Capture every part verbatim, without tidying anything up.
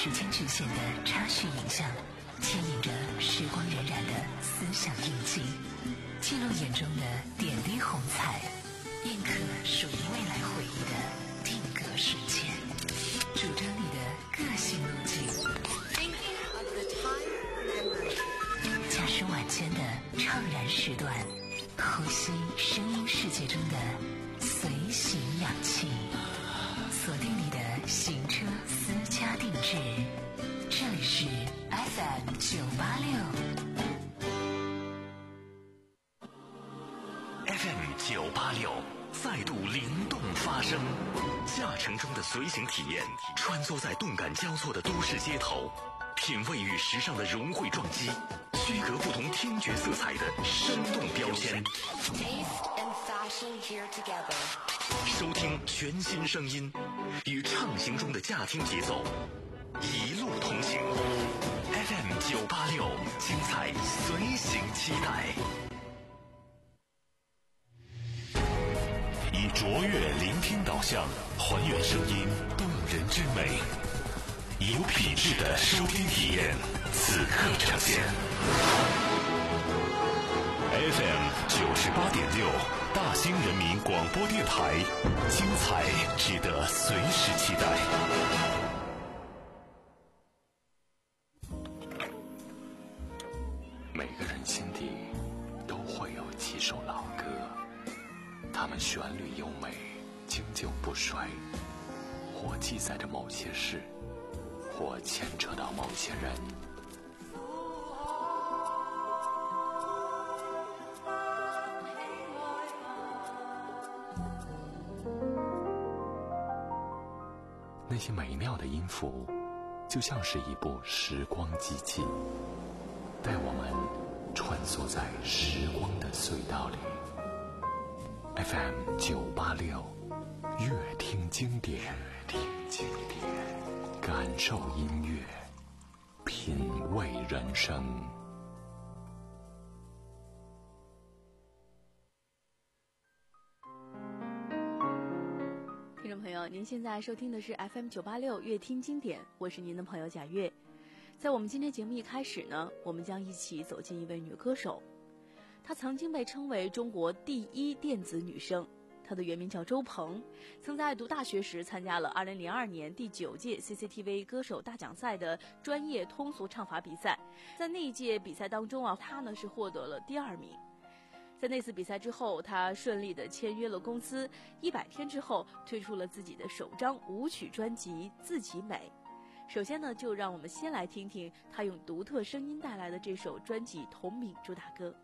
时间局限的插叙影像，牵引着时光荏苒的思想印记，记录眼中的点滴红彩，印刻属于未来回忆的定格瞬间，主张你的个性路径，驾驶晚间的怅然时段，呼吸声音世界中的随行氧气，锁定你的行车私家定制，这里是 F M 九八六 F M 九八六再度灵动发声，驾乘中的随行体验，穿梭在动感交错的都市街头，品味与时尚的融汇撞击，区隔不同听觉色彩的生动标签。收听全新声音，与畅行中的驾听节奏，一路同行。F M 九八六，精彩随行期待。以卓越聆听导向，还原声音动人之美，有品质的收听体验，此刻呈现。F M 九十八点六，大兴人民广播电台，精彩值得随时期待。每个人心底都会有几首老歌，它们旋律优美，经久不衰，或记载着某些事，或牵扯到某些人。那些美妙的音符，就像是一部时光机器，带我们穿梭在时光的隧道里。F M 九八六，乐听经典，乐听经典，感受音乐，品味人生。 听众朋友，您现在收听的是 F M 九八六乐听经典，我是您的朋友贾月。在我们今天节目一开始呢，我们将一起走进一位女歌手。她曾经被称为中国第一电子女声，她的原名叫周鹏，曾在读大学时参加了二零零二年第九届 C C T V 歌手大奖赛的专业通俗唱法比赛。在那一届比赛当中啊，她呢是获得了第二名。在那次比赛之后，他顺利地签约了公司，一百天之后推出了自己的首张舞曲专辑《自己美》。首先呢，就让我们先来听听他用独特声音带来的这首专辑同名主打歌。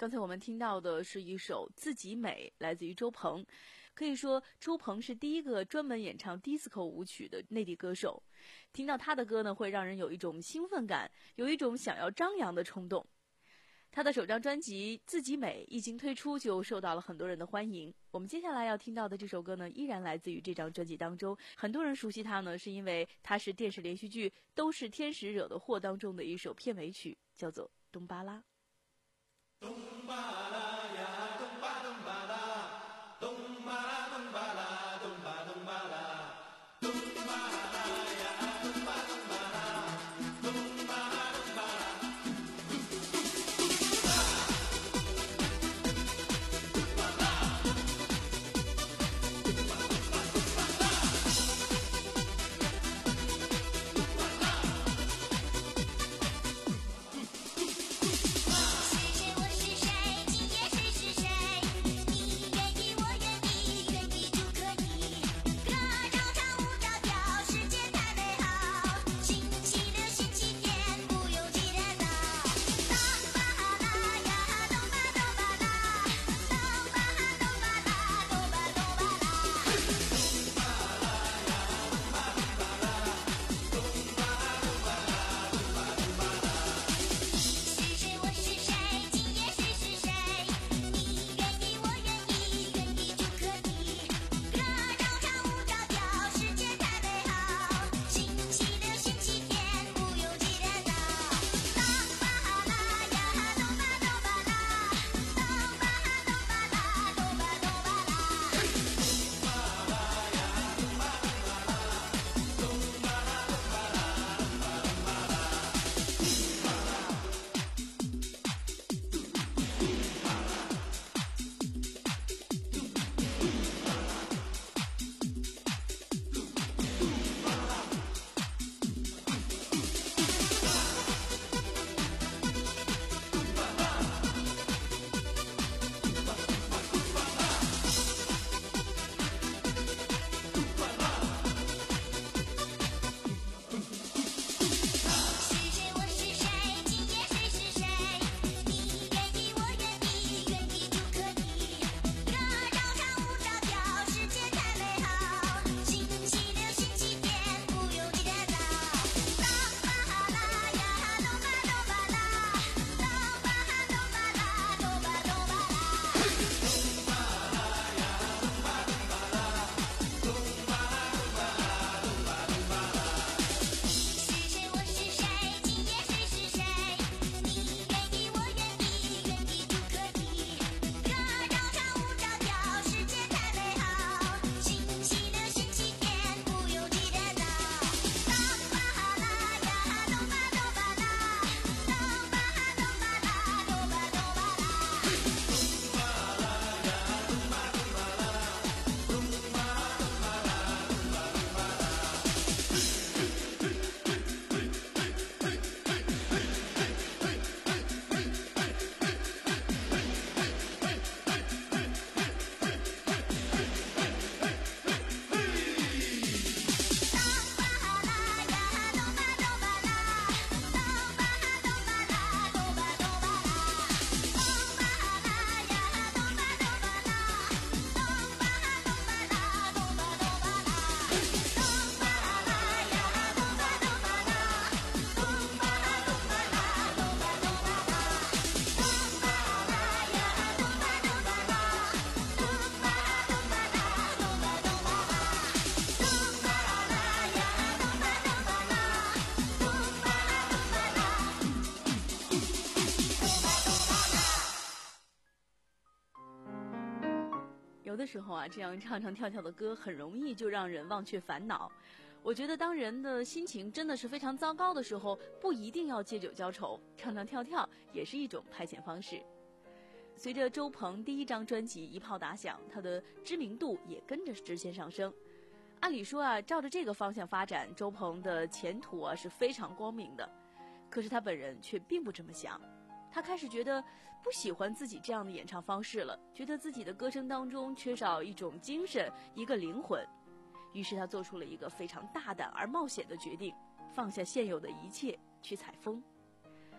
刚才我们听到的是一首《自己美》，来自于周鹏。可以说，周鹏是第一个专门演唱 disco 舞曲的内地歌手。听到他的歌呢，会让人有一种兴奋感，有一种想要张扬的冲动。他的首张专辑《自己美》一经推出就受到了很多人的欢迎。我们接下来要听到的这首歌呢，依然来自于这张专辑当中。很多人熟悉他呢，是因为他是电视连续剧《都是天使惹的祸》当中的一首片尾曲，叫做《东巴拉》。 东巴拉呀，东巴东巴拉，东巴拉东巴拉，东巴东巴拉，东巴拉呀，东巴东巴拉，东巴东巴拉。 有的时候啊，这样唱唱跳跳的歌很容易就让人忘却烦恼。我觉得当人的心情真的是非常糟糕的时候，不一定要借酒浇愁，唱唱跳跳也是一种排遣方式。随着周鹏第一张专辑一炮打响，他的知名度也跟着直线上升。按理说啊，照着这个方向发展，周鹏的前途啊是非常光明的。可是他本人却并不这么想。他开始觉得不喜欢自己这样的演唱方式了，觉得自己的歌声当中缺少一种精神，一个灵魂。于是他做出了一个非常大胆而冒险的决定，放下现有的一切，去采风。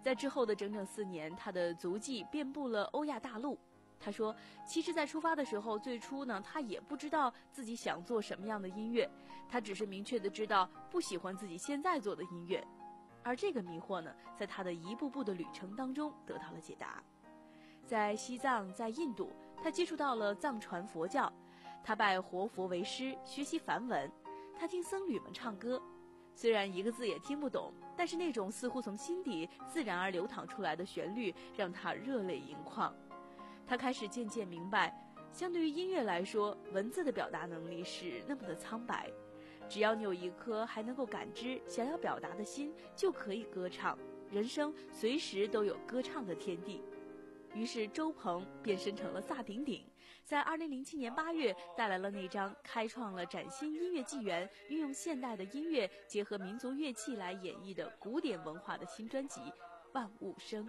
在之后的整整四年，他的足迹遍布了欧亚大陆。他说，其实在出发的时候，最初呢，他也不知道自己想做什么样的音乐，他只是明确的知道不喜欢自己现在做的音乐。而这个迷惑呢，在他的一步步的旅程当中得到了解答。在西藏，在印度，他接触到了藏传佛教，他拜活佛为师，学习梵文，他听僧侣们唱歌，虽然一个字也听不懂，但是那种似乎从心底自然而流淌出来的旋律让他热泪盈眶。他开始渐渐明白，相对于音乐来说，文字的表达能力是那么的苍白，只要你有一颗还能够感知想要表达的心，就可以歌唱，人生随时都有歌唱的天地。于是周鹏变身成了萨顶顶，在二零零七年八月带来了那张开创了崭新音乐纪元，运用现代的音乐结合民族乐器来演绎的古典文化的新专辑《万物生》。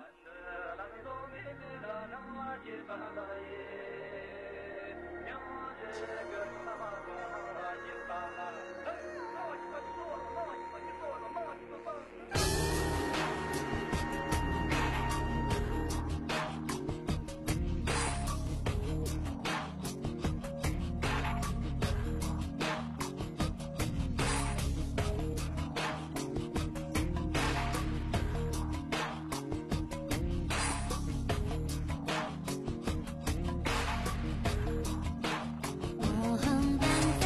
我很担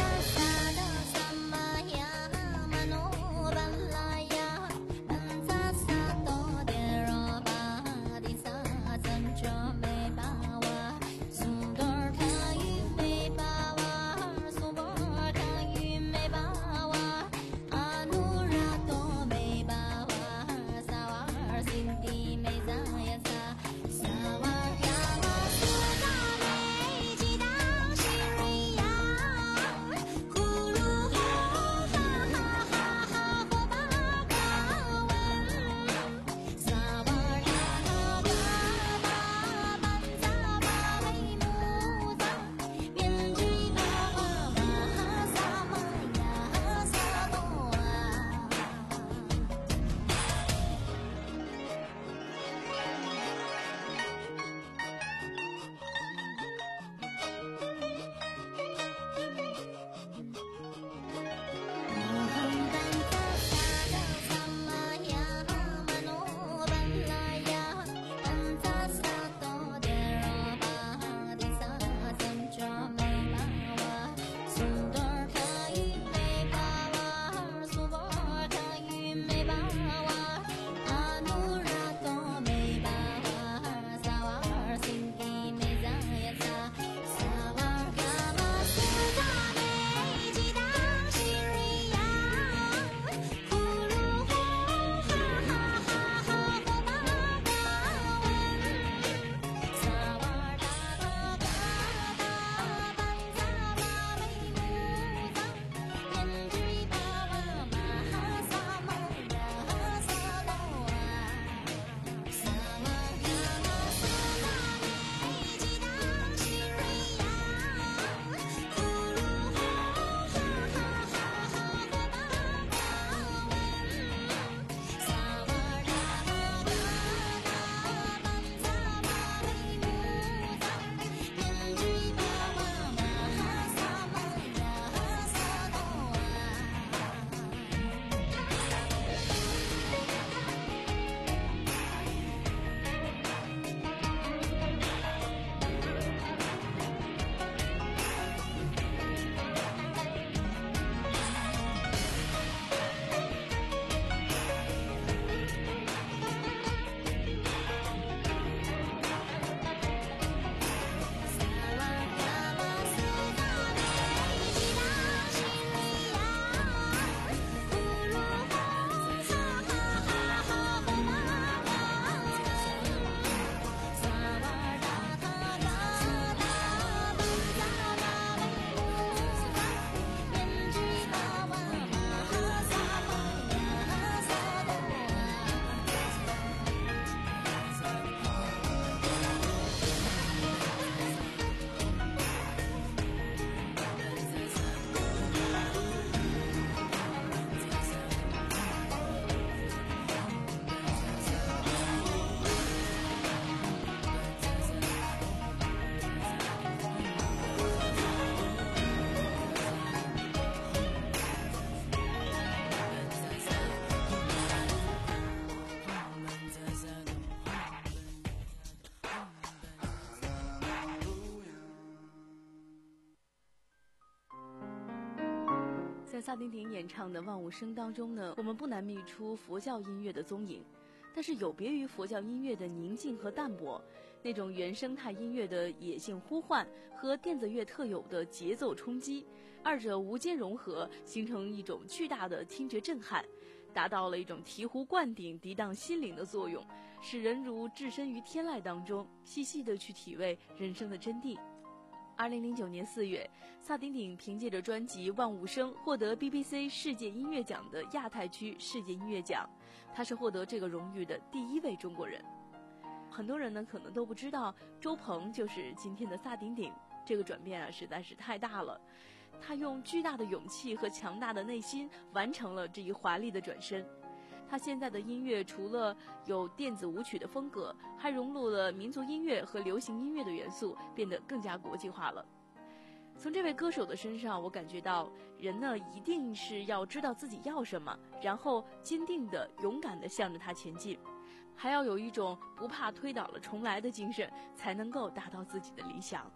在萨顶顶演唱的《万物生》当中呢，我们不难觅出佛教音乐的踪影，但是有别于佛教音乐的宁静和淡泊，那种原生态音乐的野性呼唤和电子乐特有的节奏冲击，二者无间融合，形成一种巨大的听觉震撼，达到了一种醍醐灌顶、涤荡心灵的作用，使人如置身于天籁当中，细细地去体味人生的真谛。二零零九年四月，萨顶顶凭借着专辑《万物生》获得 B B C 世界音乐奖的亚太区世界音乐奖，他是获得这个荣誉的第一位中国人。很多人呢可能都不知道，周鹏就是今天的萨顶顶，这个转变啊实在是太大了。他用巨大的勇气和强大的内心完成了这一华丽的转身。他现在的音乐除了有电子舞曲的风格，还融入了民族音乐和流行音乐的元素，变得更加国际化了。从这位歌手的身上，我感觉到人呢一定是要知道自己要什么，然后坚定的、勇敢的向着他前进，还要有一种不怕推倒了重来的精神，才能够达到自己的理想。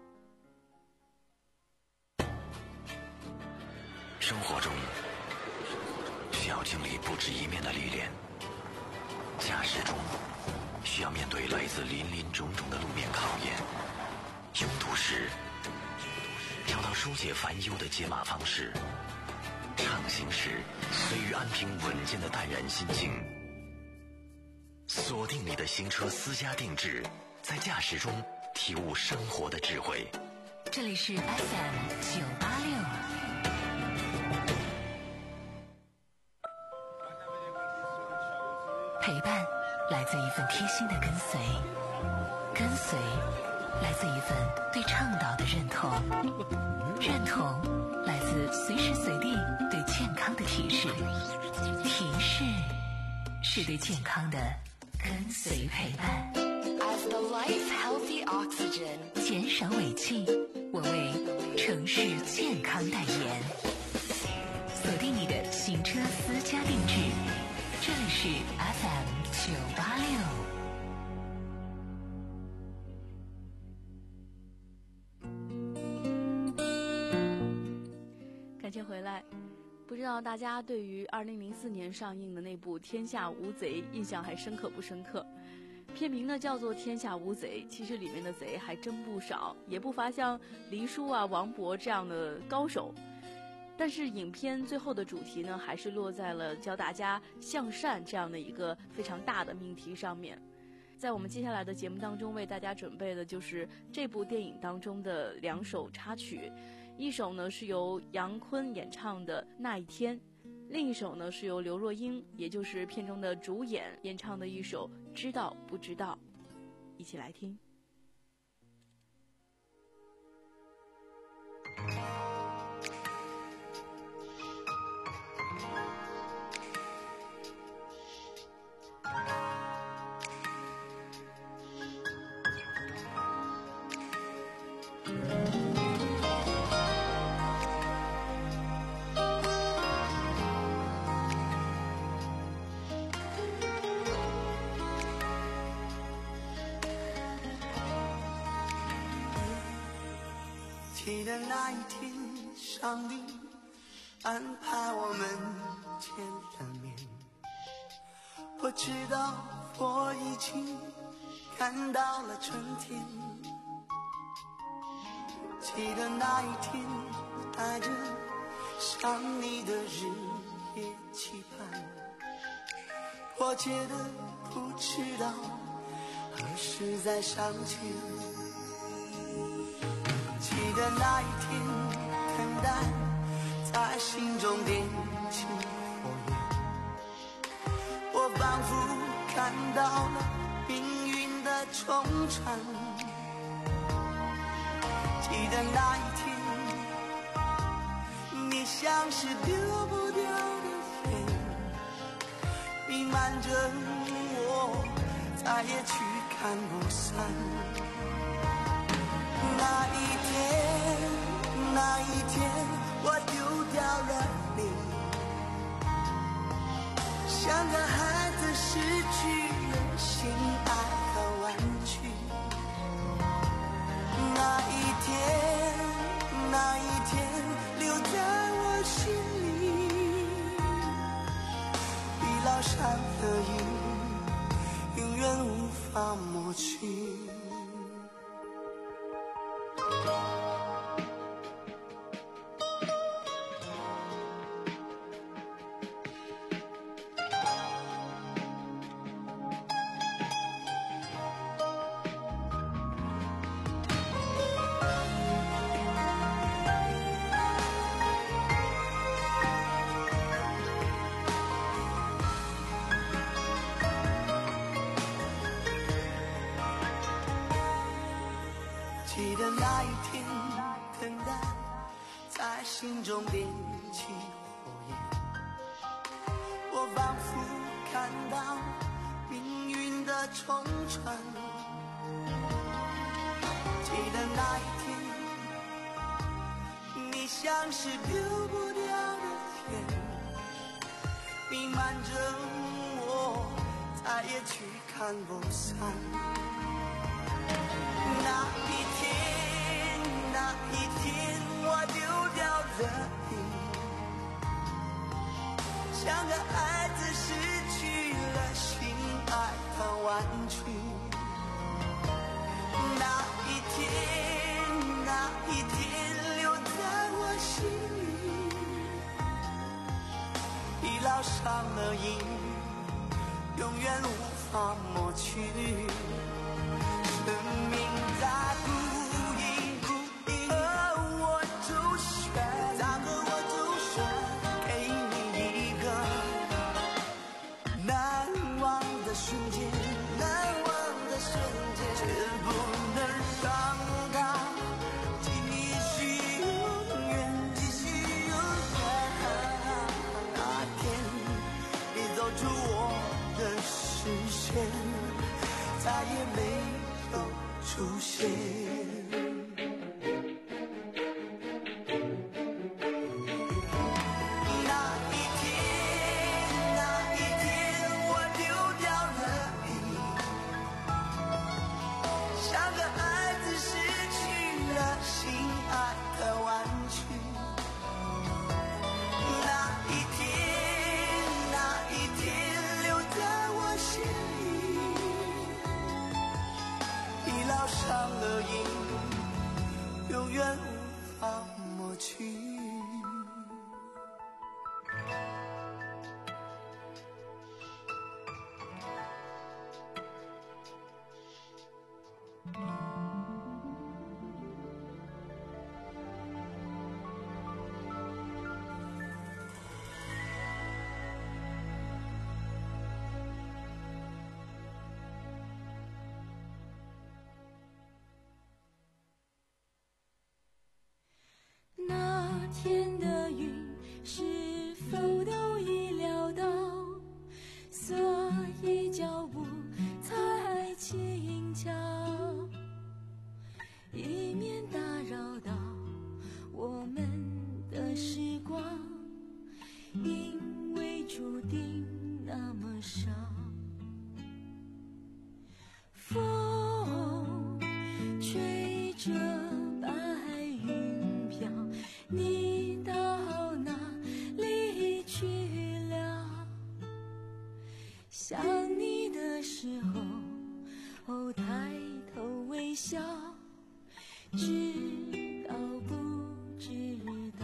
生活中需要经历不止一面的历练，驾驶中需要面对来自林林种种的路面考验，拥堵时找到疏解烦忧的解码方式，畅行时随遇安平稳健的淡然心境。锁定你的行车私家定制，在驾驶中体悟生活的智慧。 这里是 F M 九八六。陪伴来自一份贴心的跟随，跟随来自一份对倡导的认同，认同来自随时随地对健康的提示，提示是对健康的跟随陪伴。As the life healthy oxygen， 减少尾气，我为城市健康代言。锁定你的行车私家定制，这里是 F M 九八六。感谢回来。不知道大家对于二零零四年上映的那部《天下无贼》印象还深刻不深刻？片名呢叫做《天下无贼》，其实里面的贼还真不少，也不乏像黎叔啊、王勃这样的高手。但是影片最后的主题呢，还是落在了教大家向善这样的一个非常大的命题上面。在我们接下来的节目当中，为大家准备的就是这部电影当中的两首插曲，一首呢是由杨坤演唱的《那一天》，另一首呢是由刘若英，也就是片中的主演演唱的一首《知道不知道》，一起来听。 记得那一天，上帝安排我们见了面。我知道我已经看到了春天。记得那一天，带着想你的日夜期盼，迫切的不知道何时再相见。记得那一天，等待在心中点起火焰，我仿佛看到了命运的冲传。记得那一天，你像是丢不掉的烟，弥漫着我，再也驱赶不散。那一天，那一天，我丢掉了你，像个孩子失去了心爱和玩具。那一天，那一天，留在我心上的瘾，永远无法抹去。记得那一天，等待在心中点起火焰，我仿佛看到命运的冲穿。记得那一天，你像是丢不掉的天，弥漫着我，再也驱赶不散。那一天，那一天，我丢掉了你，像个孩子失去了心爱的玩具。那一天，那一天，留在我心里，已烙上了印，永远无法抹去。生命在不应不应，而我就选，那个我就选，给你一个难忘的瞬间，难忘的瞬间，却不能让它继续永远，继续永远。那天你走出我的视线，再也没出现。那一天，那一天，我丢掉了你，像个孩子失去了心爱的玩具。那一天，那一天，留在我心里，已烙上了印，永远无法抹去。 天的云是否都已料到，所以脚步才轻巧，以免打扰到我们的时光，因为注定那么少。风吹着白云飘，你到哪里去了？想你的时候，哦，抬头微笑，知道不知道？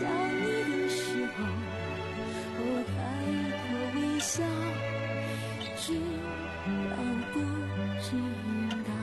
想你的时候，我开口微笑，只让不知道。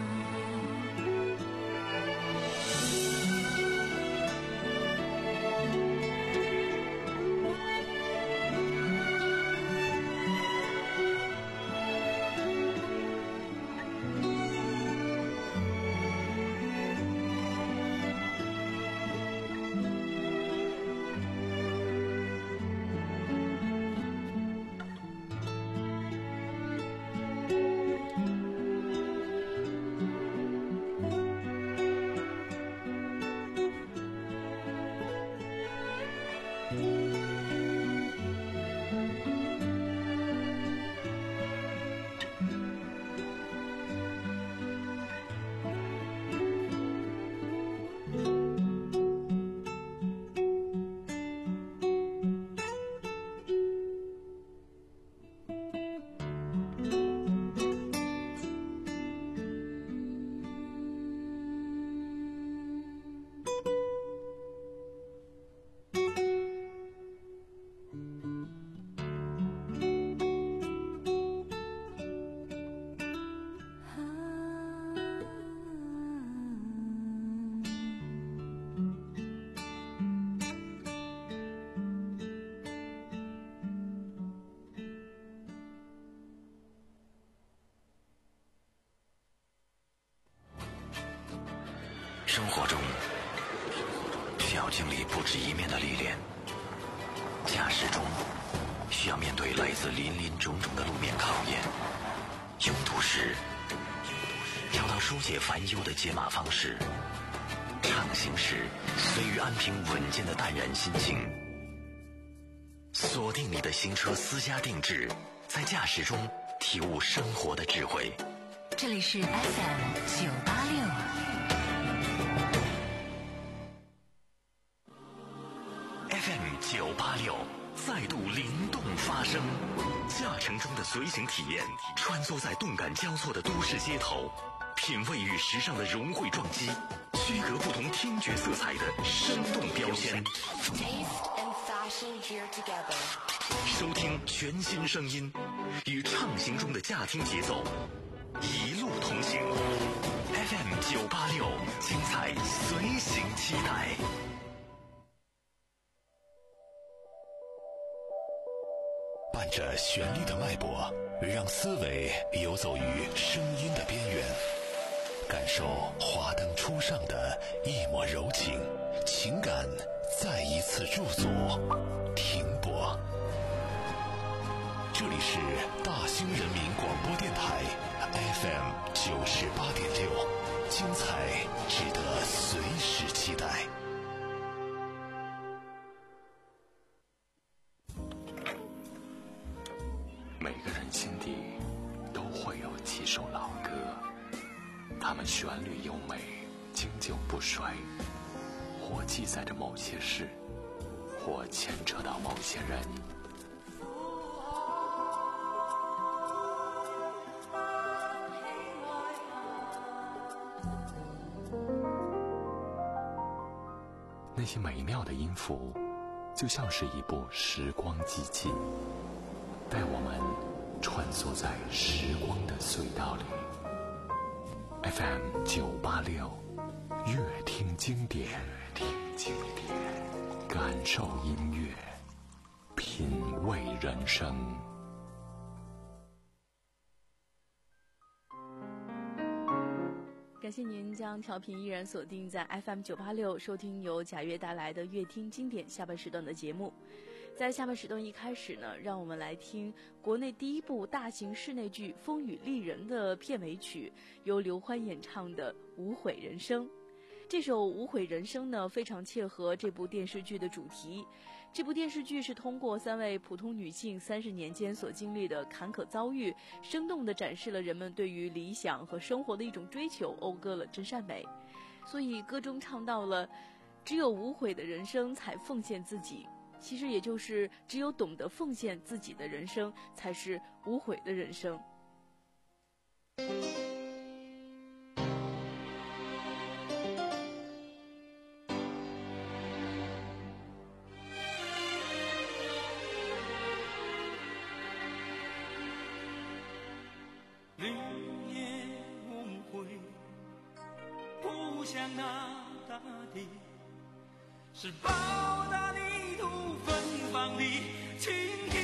生活中需要经历不止一面的历练，驾驶中需要面对来自林林种种的路面考验，拥堵时找到疏解烦忧的解码方式，畅行时随遇安平稳健的淡然心情。锁定你的新车私家定制，在驾驶中体悟生活的智慧。 这里是 F M 九八六。 F M 九八六再度灵动发声，驾乘中的随行体验，穿梭在动感交错的都市街头，品味与时尚的融汇撞击，区隔不同听觉色彩的生动标签。收听全新声音，与畅行中的驾听节奏，一路同行。F M 九八六，精彩随行期待。伴着旋律的脉搏，让思维游走于声音的边缘，感受华灯初上的一抹柔情，情感再一次驻足停泊。这里是大兴人民广播电台 F M 九十八点六，精彩值得随时期待。 每个人心底都会有几首老歌，它们旋律优美，经久不衰，或记载着某些事，或牵扯到某些人。那些美妙的音符，就像是一部时光机器，带我们穿梭在时光的隧道里。F M 九八六，乐听经典，听经典，感受音乐，品味人生。 感谢您将调频依然锁定在 F M 九八六，收听由贾悦带来的乐听经典下半时段的节目。在下半时段一开始呢，让我们来听国内第一部大型室内剧《风雨丽人》的片尾曲，由刘欢演唱的《无悔人生》。这首《无悔人生》呢，非常切合这部电视剧的主题。这部电视剧是通过三位普通女性三十年间所经历的坎坷遭遇，生动地展示了人们对于理想和生活的一种追求，讴歌了真善美。所以歌中唱到了，只有无悔的人生才奉献自己，其实也就是只有懂得奉献自己的人生，才是无悔的人生。 向那大地，是报答泥土芬芳的倾听。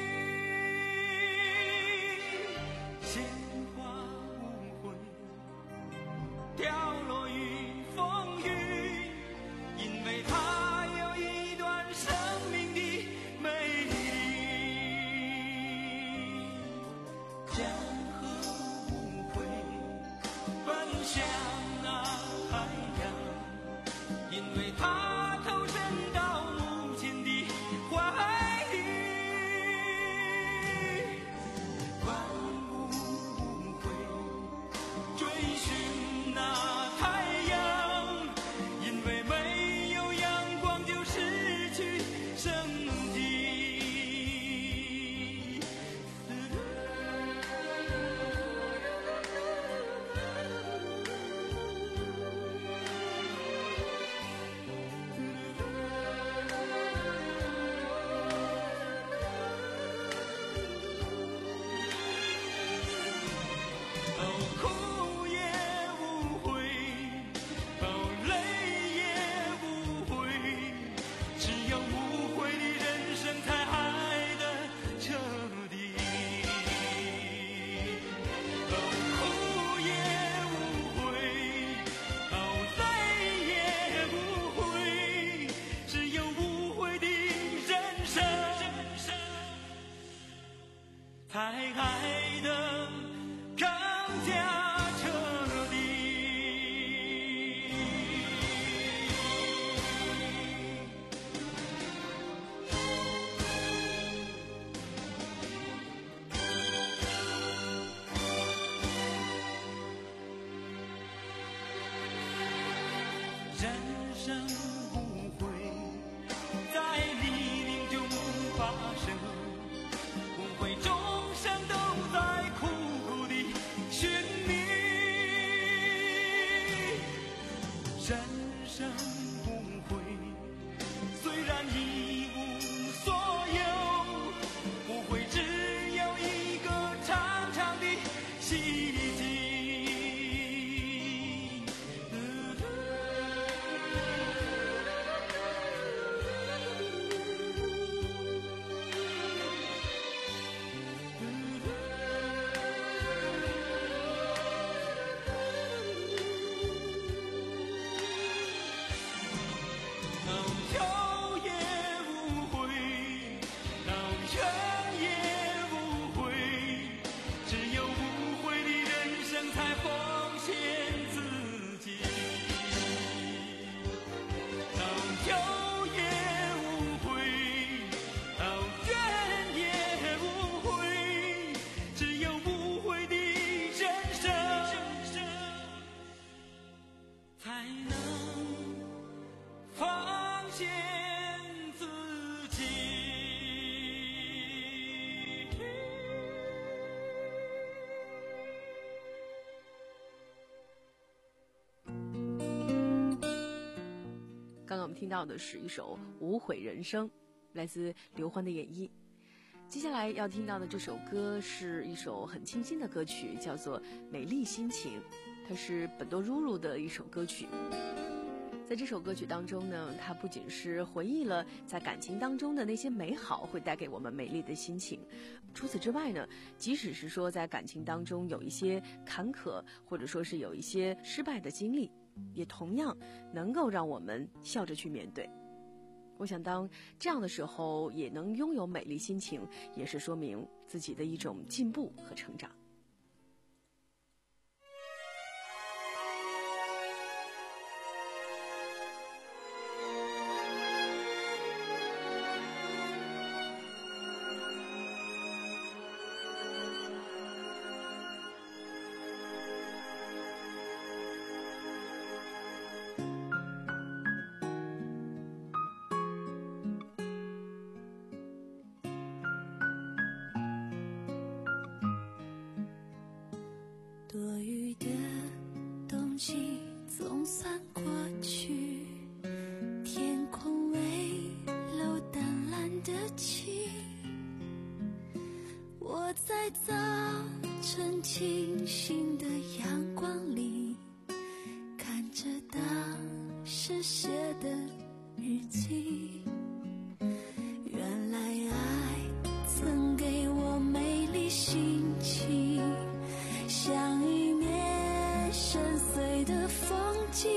鲜花无悔，掉落于风雨，因为它有一段生命的美丽。江河无悔，奔向那海洋，因为它投身到母亲的怀里。万物无悔，追寻那太阳，因为没有阳光就失去生机。哦，哭也无悔，哦，泪也无悔，只有无悔的人生才爱得彻底。哦，哭也无悔，哦，泪也无悔，只有无悔的人生才爱得更加彻底。人生无悔，在黎明中发生，无悔众生都在苦苦地寻觅。人生无悔，虽然一无所有，无悔只有一个长长的希冀。到有也无悔，到怨也无悔，只有无悔的人生才奉献自己。到有也无悔，到怨也无悔，只有无悔的人生才能放线自己。 刚刚我们听到的是一首《无悔人生》，来自刘欢的演绎。接下来要听到的这首歌是一首很清新的歌曲，叫做《美丽心情》，它是本多如如的一首歌曲。在这首歌曲当中呢，它不仅是回忆了在感情当中的那些美好，会带给我们美丽的心情。除此之外呢，即使是说在感情当中有一些坎坷，或者说是有一些失败的经历，也同样能够让我们笑着去面对。我想当这样的时候也能拥有美丽心情，也是说明自己的一种进步和成长。 多余的冬季总算过去，天空微露淡蓝的晴。我在早晨清新的阳光里，看着大己。原来爱曾给我美丽心情，像一面深邃的风景。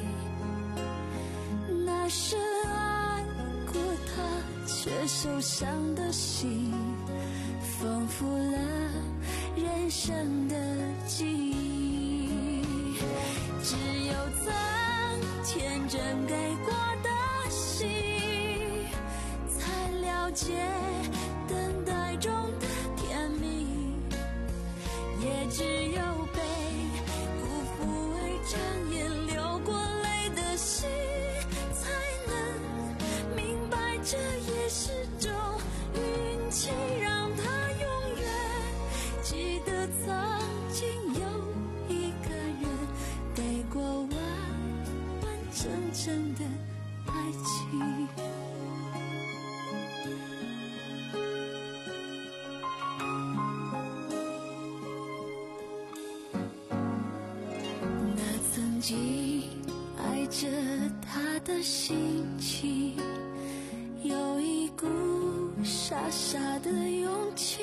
那是爱过他却受伤的心，丰富了人生的记忆。只有曾天真给过的心，才了解等待中的甜蜜。也只有被辜负而长眼流过泪的心，才能明白这也是种运气，让他永远记得曾经有一个人给过完完整整的爱情。那曾经爱着他的心情，有一股傻傻的勇气。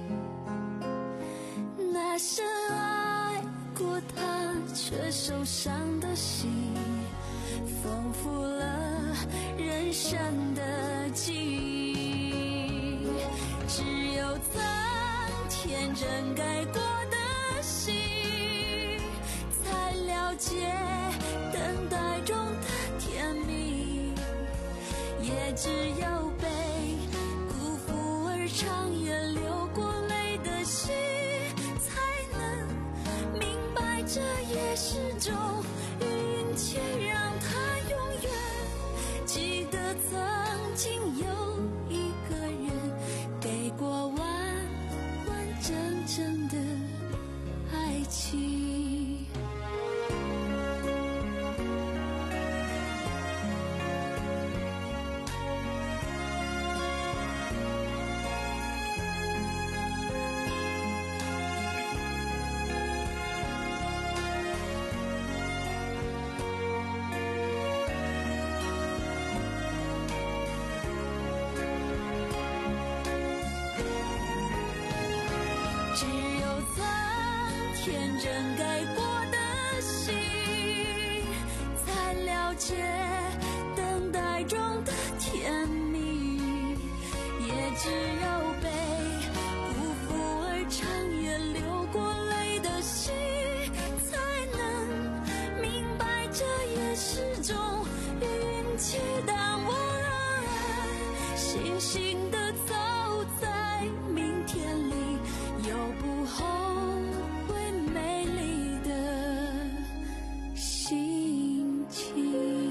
那深爱过他却受伤的心，丰富了人生的记忆。只有曾天真给过的心，才了解等待中的甜蜜。也只有被辜负而长夜流过泪的心，才能明白这也是种运气，让他永远记得曾经有一个人给过完完整整的爱情。只有曾天真给过的心，才了解等待中的甜蜜。也只有被辜负而长夜流过泪的心，才能明白这也是种运气。当我悻悻地走在明天里，有不后悔美丽的心情。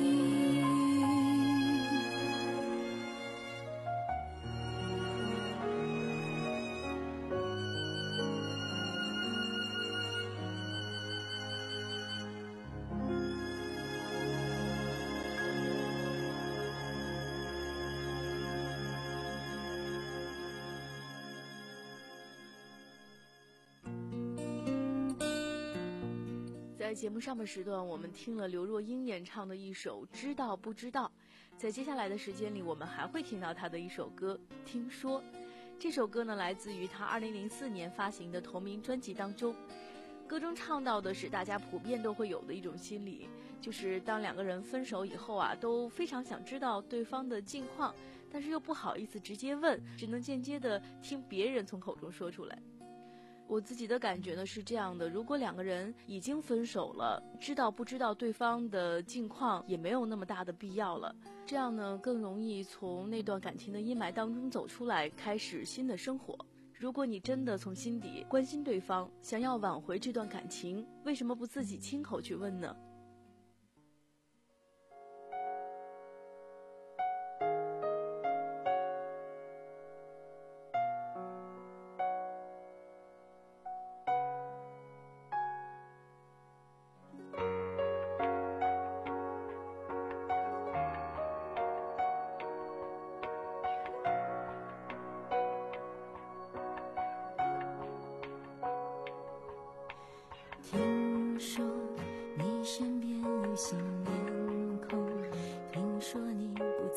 在节目上半时段，我们听了刘若英演唱的一首《知道不知道》。在接下来的时间里，我们还会听到她的一首歌《听说》。这首歌呢，来自于她二零零四年发行的同名专辑当中。歌中唱到的是大家普遍都会有的一种心理，就是当两个人分手以后啊，都非常想知道对方的近况，但是又不好意思直接问，只能间接的听别人从口中说出来。我自己的感觉呢是这样的，如果两个人已经分手了，知道不知道对方的近况也没有那么大的必要了，这样呢更容易从那段感情的阴霾当中走出来，开始新的生活。如果你真的从心底关心对方，想要挽回这段感情，为什么不自己亲口去问呢？ 听说你身边有新面孔，听说你不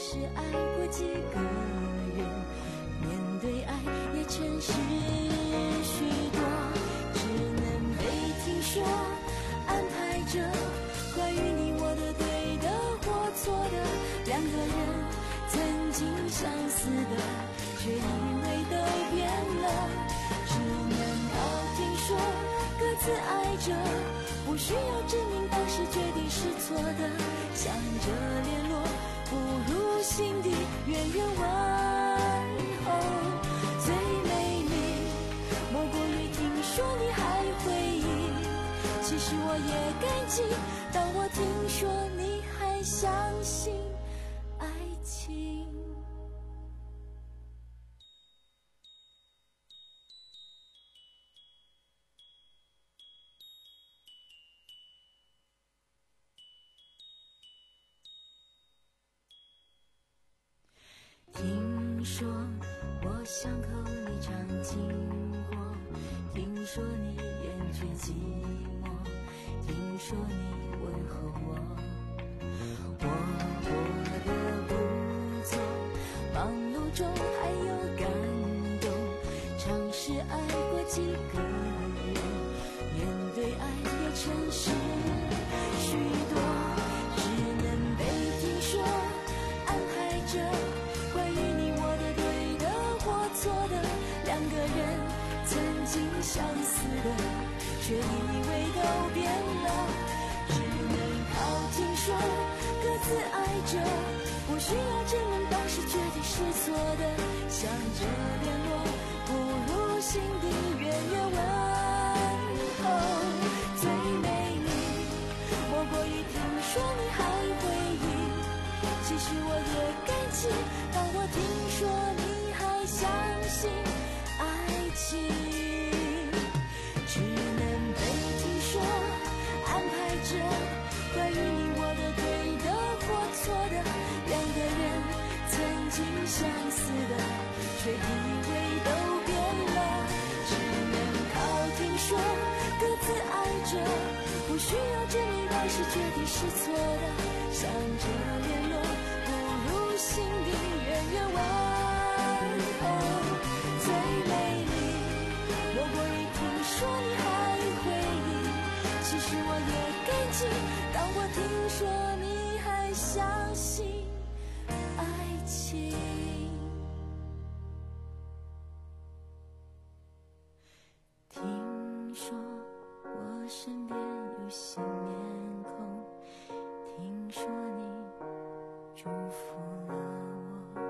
是爱过几个人，面对爱也诚实许多，只能被听说，安排着关于你我的对的或错的，两个人曾经相似的，却以为都变了，只能靠听说，各自爱着，不需要证明当时决定是错的，想着联络不如心底远远问候，最美丽莫过于听说你还回忆，其实我也感激，当我听说你还相信爱情。听说我伤口你常经过，听说你厌倦寂寞，听说你问候我，我过得不错，忙碌中还有感动，尝试爱过几个人，面对爱也诚实许多，只能被听说，安排着关于你我的对的或错的，两个人曾经相似的，却以为都变了，只能靠听说，各自爱着，不需要证明当时决定是错的，想着联络不如心底远远问候，最美丽莫过于听说你还回忆，其实我也感激，当我听说你还相信爱情，只能被听说，安排着关于你我的对的或错的，两个人曾经相似的，却以为都变了，只能靠听说，各自爱着，不需要证明当时决定是错的，想着联络不如心底远远问候，最美丽莫过于听说你还回忆，其实我也感激，当我听说你还相信爱情。听说我身边有新面孔，听说你祝福了我。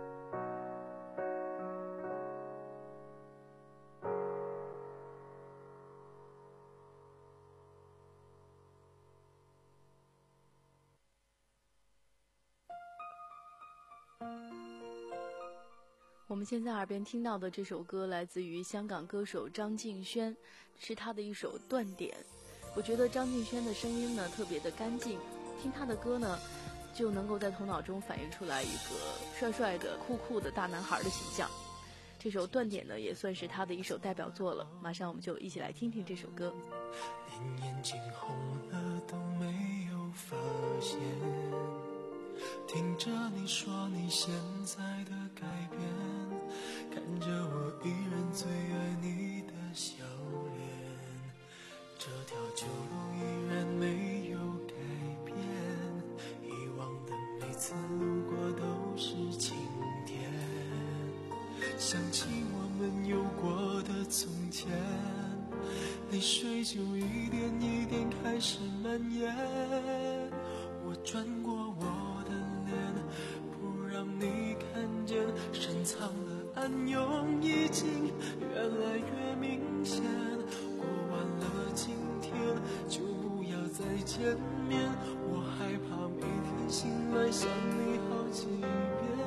我们现在耳边听到的这首歌来自于香港歌手张敬轩，是他的一首断点。我觉得张敬轩的声音呢特别的干净，听他的歌呢就能够在头脑中反映出来一个帅帅的酷酷的大男孩的形象。这首断点呢也算是他的一首代表作了，马上我们就一起来听听这首歌。 连眼睛红了都没有发现，听着你说你现在的改变，看着我依然最爱你的笑脸，这条旧路依然没有改变，以往的每次路过都是晴天，想起我们有过的从前，泪水就一点一点开始蔓延，我转过我的脸，不让你看见，深藏的暗涌已经越来越明显，过完了今天就不要再见面，我害怕每天醒来想你好几遍，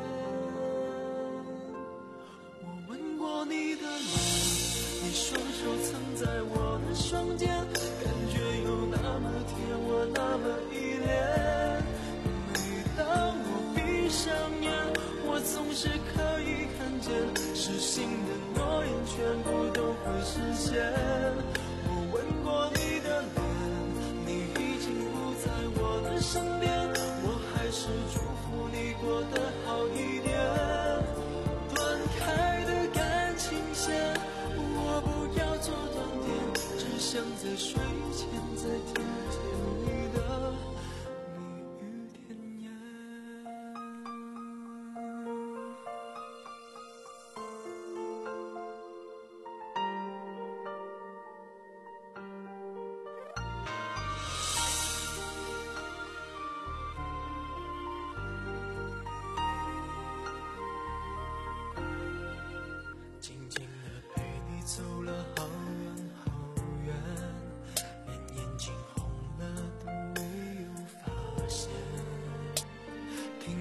我吻过你的脸，你双手曾在我的双肩，感觉有那么甜，我那么依恋，每当我闭上眼，我总是可以看见失信的诺言全部都会实现，我吻过你的脸，你已经不在我的身边，我还是祝福你过得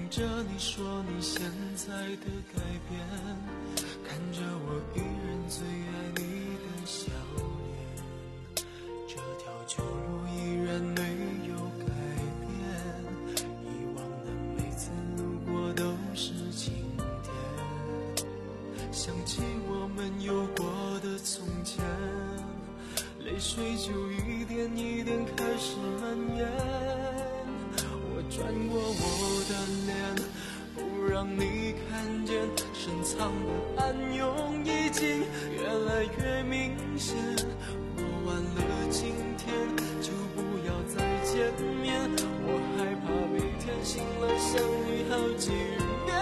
着你说你现在的改变，看着我依然最爱你的笑脸，这条旧路依然没有改变，以往的每次路过都是晴天，想起我们有过的从前，泪水就一点一点开始蔓延。我转过我的脸，不让你看见，深藏的暗涌已经越来越明显。过完了今天，就不要再见面，我害怕每天醒了想你好几遍。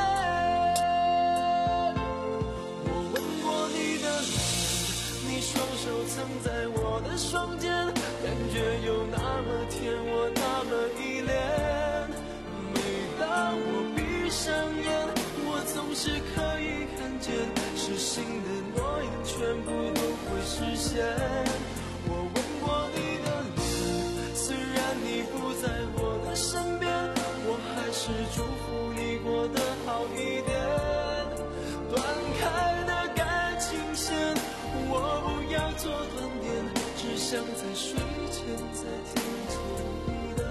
我吻过你的脸，你双手曾在我的双肩，感觉有那么甜，我那么依恋。当我闭上眼，我总是可以看见，失信的诺言全部都会实现。我吻过你的脸，虽然你不在我的身边，我还是祝福你过得好一点。断开的感情线，我不要做断点，只想在睡前再听见你的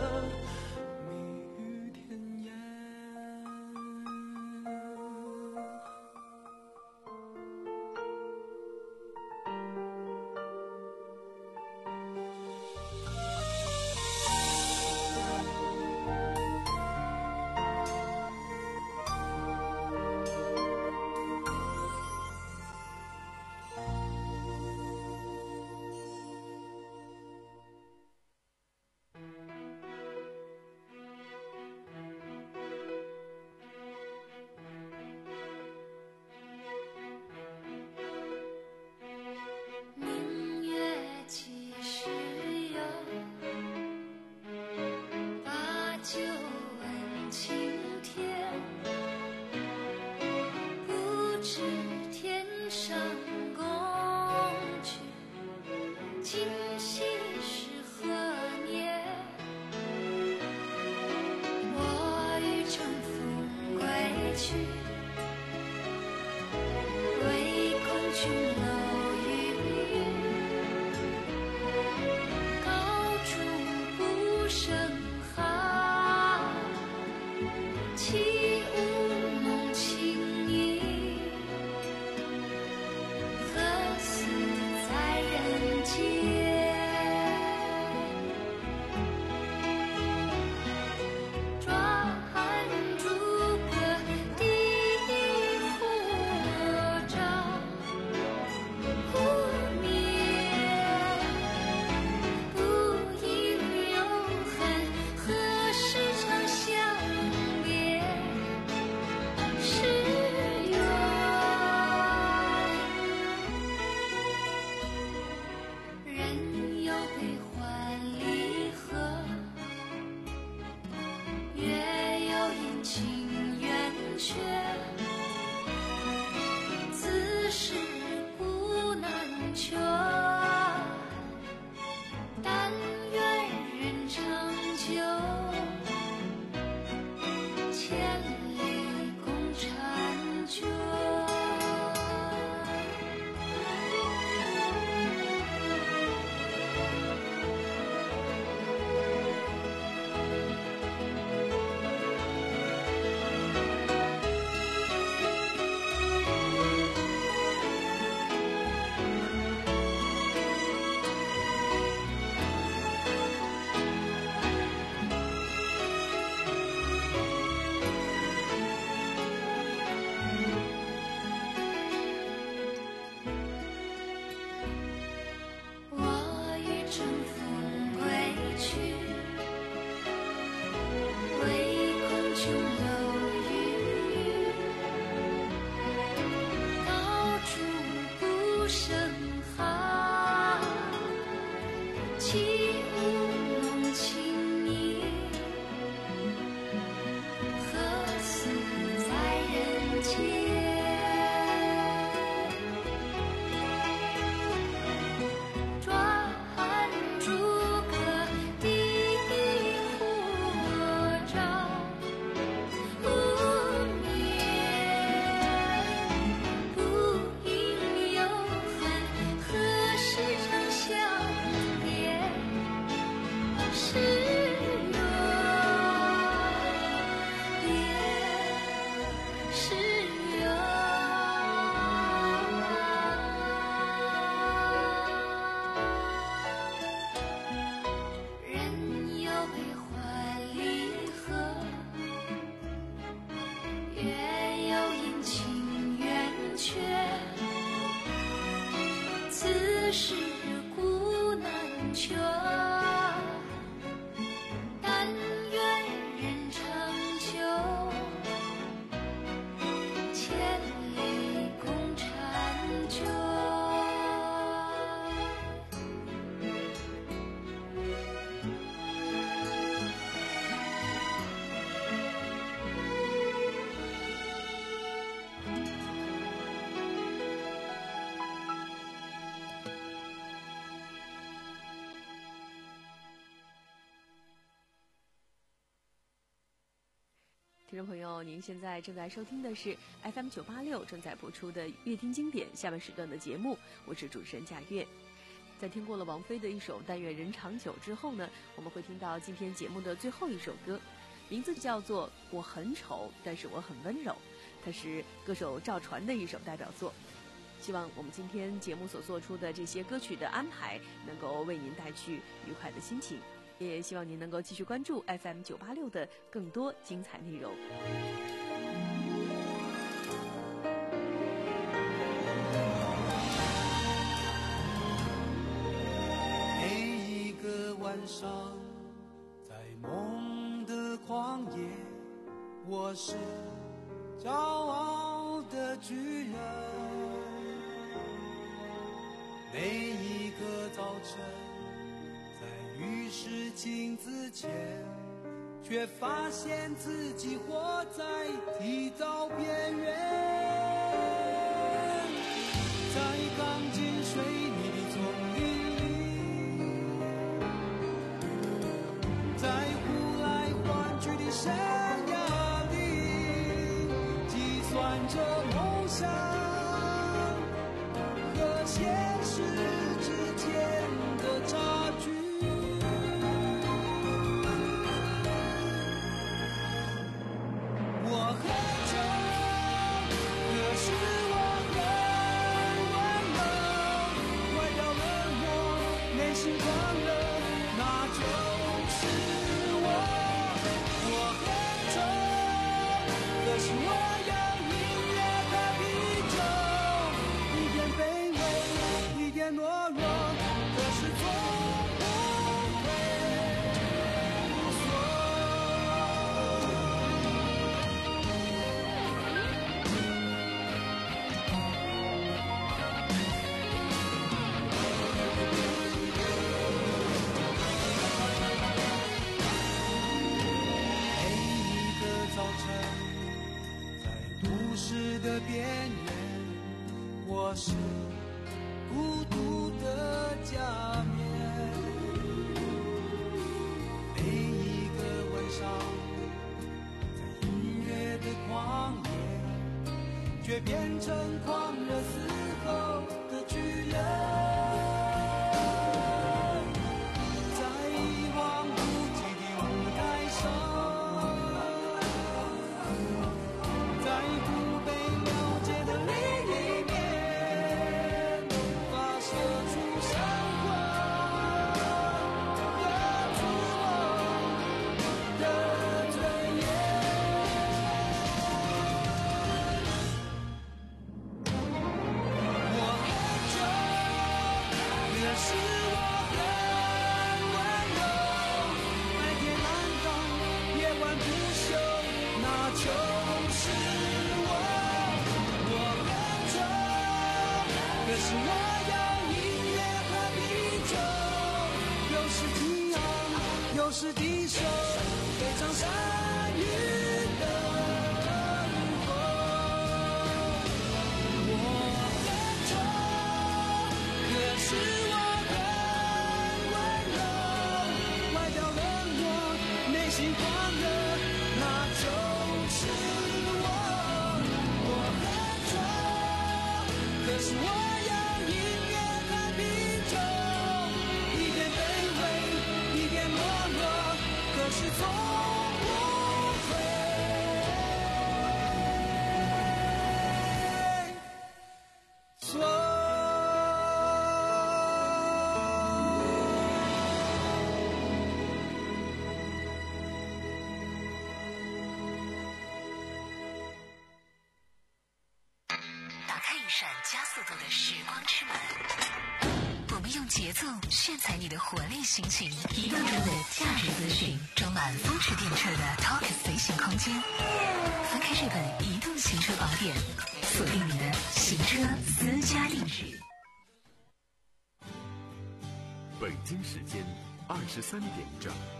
听众朋友，您现在正在收听的是 F M 九八六正在播出的乐听经典下半时段的节目，我是主持人贾月。在听过了王菲的一首《但愿人长久》之后呢，我们会听到今天节目的最后一首歌，名字叫做《我很丑，但是我很温柔》，它是歌手赵传的一首代表作。希望我们今天节目所做出的这些歌曲的安排能够为您带去愉快的心情，也希望您能够继续关注 F M 九八六的更多精彩内容。 每一个晚上，在梦的旷野，我是骄傲的巨人。每一个早晨，在浴室镜子前，却发现自己活在剃刀边缘。在钢筋水泥丛林里，在呼来唤去的生涯里，计算着梦想和现实之间的差距。我很丑，可是我很温柔，外表冷漠，内心狂热，那就是我。我很丑，可是我有音乐和啤酒，一点卑微，一点懦弱，可是从不退缩。每一个早晨，在都市的边缘，我是孤独的假面。每一个晚上，在音乐的旷野，却变成狂热嘶吼的巨人。在一望无际的舞台上，在不被了解的另一面，发射出闪光和自我的尊严。我很丑，可是我很温柔，白天蓝放，夜晚不休，那就是我。我很丑，可是我有音乐和啤酒，有时激昂，有时低收，非常善于等候。我很丑，可是我很温柔，外表冷漠，内心狂热，那就是我。我很丑，可是我有音乐和啤酒，一点卑微，一点懦弱，可是从不退缩。 打开一扇加速度的时光之门，我们用节奏炫彩你的活力心情，移动中的价值资讯，装满风驰电掣的 Talk 随行空间。翻开这本移动行车宝典，锁定你的行车私家定制。 北京时间二十三点整。